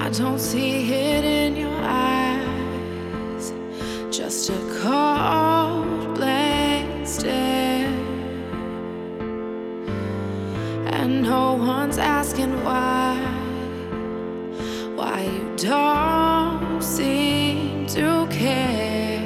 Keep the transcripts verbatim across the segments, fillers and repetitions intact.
don't see it in your eyes, just a cold blank stare. And no one's asking why, why you don't seem to care.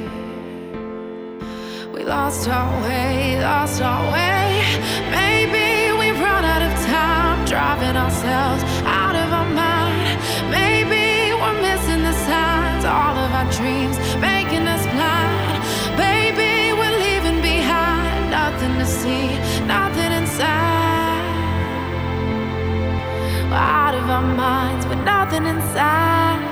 We lost our way, lost our way. Maybe we've run out of time, driving ourselves out of our mind. Maybe we're missing the signs, all of our dreams making us blind. Baby, we're leaving behind nothing to see, nothing inside. We're out of our minds with nothing inside.